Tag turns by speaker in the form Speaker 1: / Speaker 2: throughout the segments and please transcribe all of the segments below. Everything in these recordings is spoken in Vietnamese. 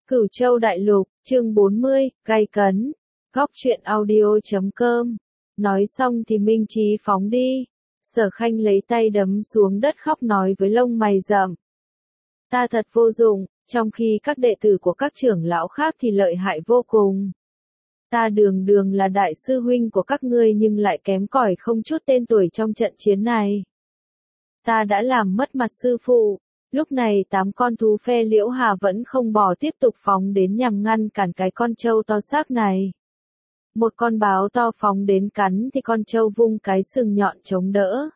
Speaker 1: Cửu Châu Đại Lục, chương 40, gay cấn. Góc truyện audio.com. Nói xong thì Minh Chí phóng đi. Sở Khanh lấy tay đấm xuống đất khóc nói với lông mày rậm. Ta thật vô dụng, trong khi các đệ tử của các trưởng lão khác thì lợi hại vô cùng. Ta đường đường là đại sư huynh của các ngươi nhưng lại kém cỏi không chút tên tuổi trong trận chiến này. Ta đã làm mất mặt sư phụ. Lúc này 8 con thú phe Liễu Hà vẫn không bỏ tiếp tục phóng đến nhằm ngăn cản cái con trâu to xác này. Một con báo to phóng đến cắn thì con trâu vung cái sừng nhọn chống đỡ.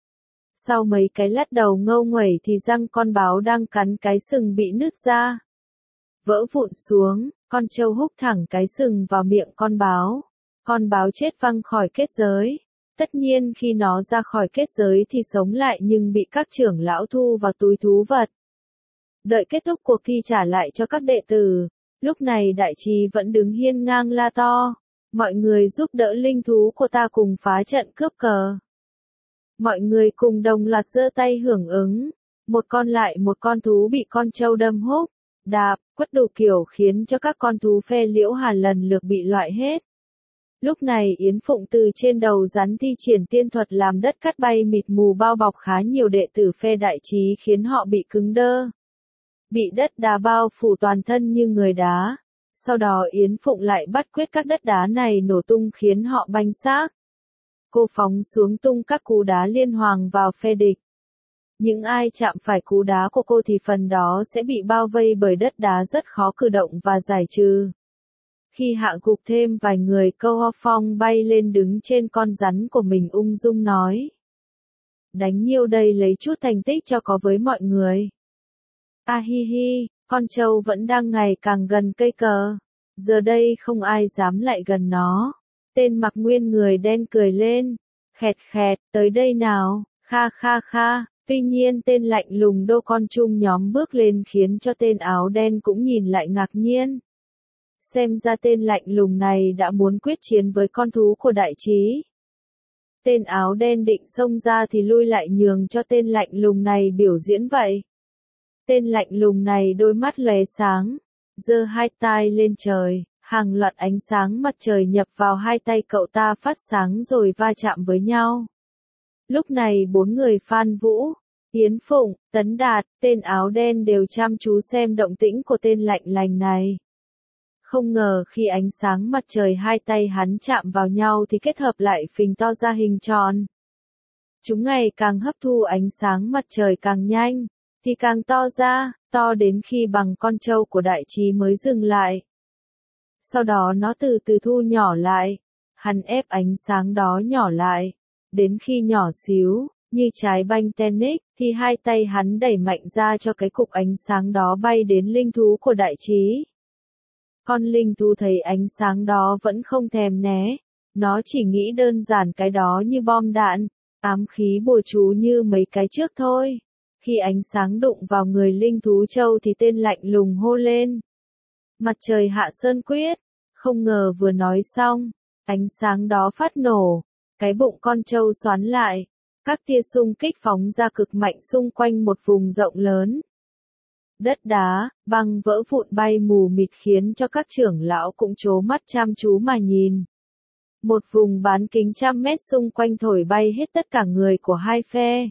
Speaker 1: Sau mấy cái lát đầu ngâu nguẩy thì răng con báo đang cắn cái sừng bị nứt ra. Vỡ vụn xuống, con trâu húc thẳng cái sừng vào miệng con báo. Con báo chết văng khỏi kết giới. Tất nhiên khi nó ra khỏi kết giới thì sống lại nhưng bị các trưởng lão thu vào túi thú vật. Đợi kết thúc cuộc thi trả lại cho các đệ tử. Lúc này Đại Trí vẫn đứng hiên ngang la to. Mọi người giúp đỡ linh thú của ta cùng phá trận cướp cờ. Mọi người cùng đồng loạt giơ tay hưởng ứng. Một con lại một con thú bị con trâu đâm húc, đạp, quất đủ kiểu khiến cho các con thú phe Liễu Hà lần lượt bị loại hết. Lúc này Yến Phụng từ trên đầu rắn thi triển tiên thuật làm đất cát bay mịt mù bao bọc khá nhiều đệ tử phe Đại Trí khiến họ bị cứng đơ. Bị đất đá bao phủ toàn thân như người đá. Sau đó Yến Phụng lại bắt quyết các đất đá này nổ tung khiến họ banh xác. Cô phóng xuống tung các cú đá liên hoàn vào phe địch. Những ai chạm phải cú đá của cô thì phần đó sẽ bị bao vây bởi đất đá rất khó cử động và giải trừ. Khi hạ gục thêm vài người, Câu Ho Phong bay lên đứng trên con rắn của mình ung dung nói. Đánh nhiêu đây lấy chút thành tích cho có với mọi người. A hi hi, con trâu vẫn đang ngày càng gần cây cờ. Giờ đây không ai dám lại gần nó. Tên mặc nguyên người đen cười lên. Khẹt khẹt, tới đây nào, kha kha kha. Tuy nhiên tên lạnh lùng đô con chung nhóm bước lên khiến cho tên áo đen cũng nhìn lại ngạc nhiên. Xem ra tên lạnh lùng này đã muốn quyết chiến với con thú của Đại Trí. Tên áo đen định xông ra thì lui lại nhường cho tên lạnh lùng này biểu diễn vậy. Tên lạnh lùng này đôi mắt lóe sáng, giơ hai tay lên trời, hàng loạt ánh sáng mặt trời nhập vào hai tay cậu ta phát sáng rồi va chạm với nhau. Lúc này 4 người Phan Vũ, Yến Phụng, Tấn Đạt, tên áo đen đều chăm chú xem động tĩnh của tên lạnh lành này. Không ngờ khi ánh sáng mặt trời hai tay hắn chạm vào nhau thì kết hợp lại phình to ra hình tròn. Chúng ngày càng hấp thu ánh sáng mặt trời càng nhanh, thì càng to ra, to đến khi bằng con trâu của Đại Trí mới dừng lại. Sau đó nó từ từ thu nhỏ lại, hắn ép ánh sáng đó nhỏ lại, đến khi nhỏ xíu, như trái banh tennis, thì hai tay hắn đẩy mạnh ra cho cái cục ánh sáng đó bay đến linh thú của Đại Trí. Con linh thú thấy ánh sáng đó vẫn không thèm né, nó chỉ nghĩ đơn giản cái đó như bom đạn, ám khí bùa chú như mấy cái trước thôi. Khi ánh sáng đụng vào người linh thú trâu thì tên lạnh lùng hô lên. Mặt trời hạ sơn quyết, không ngờ vừa nói xong, ánh sáng đó phát nổ, cái bụng con trâu xoắn lại, các tia xung kích phóng ra cực mạnh xung quanh một vùng rộng lớn. Đất đá, băng vỡ vụn bay mù mịt khiến cho các trưởng lão cũng trố mắt chăm chú mà nhìn. Một vùng bán kính trăm mét xung quanh thổi bay hết tất cả người của hai phe.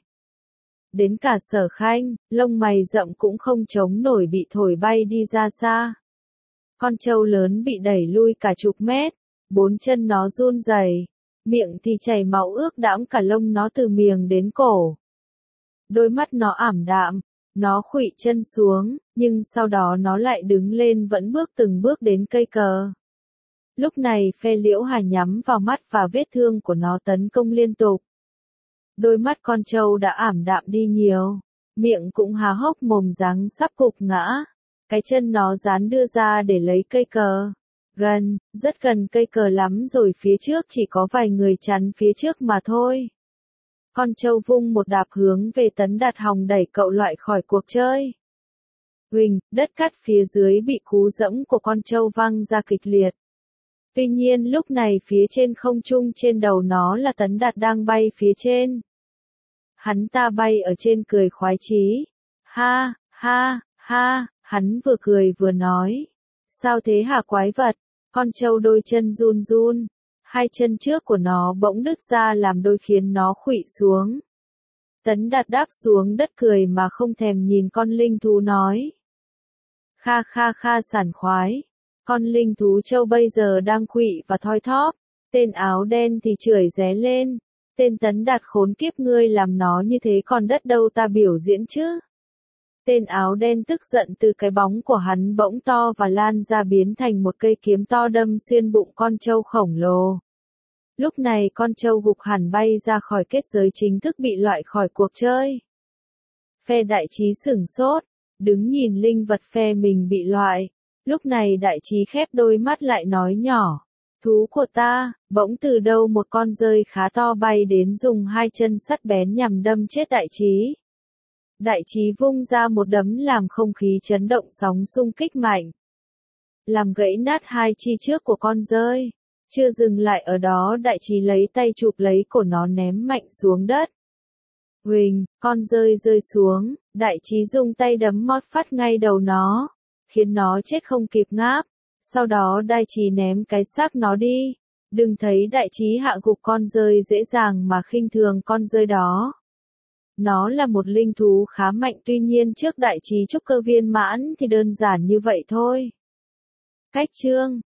Speaker 1: Đến cả Sở Khanh, lông mày rậm cũng không chống nổi bị thổi bay đi ra xa. Con trâu lớn bị đẩy lui cả chục mét, 4 chân nó run rẩy, miệng thì chảy máu ướt đẫm cả lông nó từ miệng đến cổ. Đôi mắt nó ảm đạm, nó khuỵu chân xuống, nhưng sau đó nó lại đứng lên vẫn bước từng bước đến cây cờ. Lúc này phe Liễu Hà nhắm vào mắt và vết thương của nó tấn công liên tục. Đôi mắt con trâu đã ảm đạm đi nhiều, miệng cũng há hốc mồm dáng sắp gục ngã. Cái chân nó dán đưa ra để lấy cây cờ. Gần, rất gần cây cờ lắm rồi, phía trước chỉ có vài người chắn phía trước mà thôi. Con trâu vung một đạp hướng về Tấn Đạt hòng đẩy cậu loại khỏi cuộc chơi. Huỳnh, đất cát phía dưới bị cú dẫm của con trâu văng ra kịch liệt. Tuy nhiên lúc này phía trên không trung trên đầu nó là Tấn Đạt đang bay phía trên. Hắn ta bay ở trên cười khoái chí. Ha, ha, ha, Hắn vừa cười vừa nói. Sao thế hả quái vật? Con trâu đôi chân run run. Hai chân trước của nó bỗng đứt ra làm đôi khiến nó khuỵu xuống. Tấn Đạt đáp xuống đất cười mà không thèm nhìn con linh thú nói. Kha kha kha sảng khoái. Con linh thú trâu bây giờ đang khuỵu và thoi thóp. Tên áo đen thì chửi ré lên. Tên Tấn Đạt khốn kiếp ngươi làm nó như thế còn đất đâu ta biểu diễn chứ. Tên áo đen tức giận từ cái bóng của hắn bỗng to và lan ra biến thành một cây kiếm to đâm xuyên bụng con trâu khổng lồ. Lúc này con trâu gục hẳn bay ra khỏi kết giới chính thức bị loại khỏi cuộc chơi. Phe đại trí sửng sốt, đứng nhìn linh vật phe mình bị loại. Lúc này đại trí khép đôi mắt lại nói nhỏ. Thú của ta, bỗng từ đâu một con dơi khá to bay đến dùng hai chân sắt bén nhằm đâm chết đại trí. Đại trí vung ra một đấm làm không khí chấn động sóng xung kích mạnh. Làm gãy nát hai chi trước của con dơi. Chưa dừng lại ở đó đại trí lấy tay chụp lấy cổ nó ném mạnh xuống đất. Huỳnh, con dơi rơi xuống, đại trí dùng tay đấm mót phát ngay đầu nó, khiến nó chết không kịp ngáp. Sau đó đại trí ném cái xác nó đi. Đừng thấy đại trí hạ gục con dơi dễ dàng mà khinh thường con dơi đó. Nó là một linh thú khá mạnh tuy nhiên trước đại trí trúc cơ viên mãn thì đơn giản như vậy thôi. Cách chương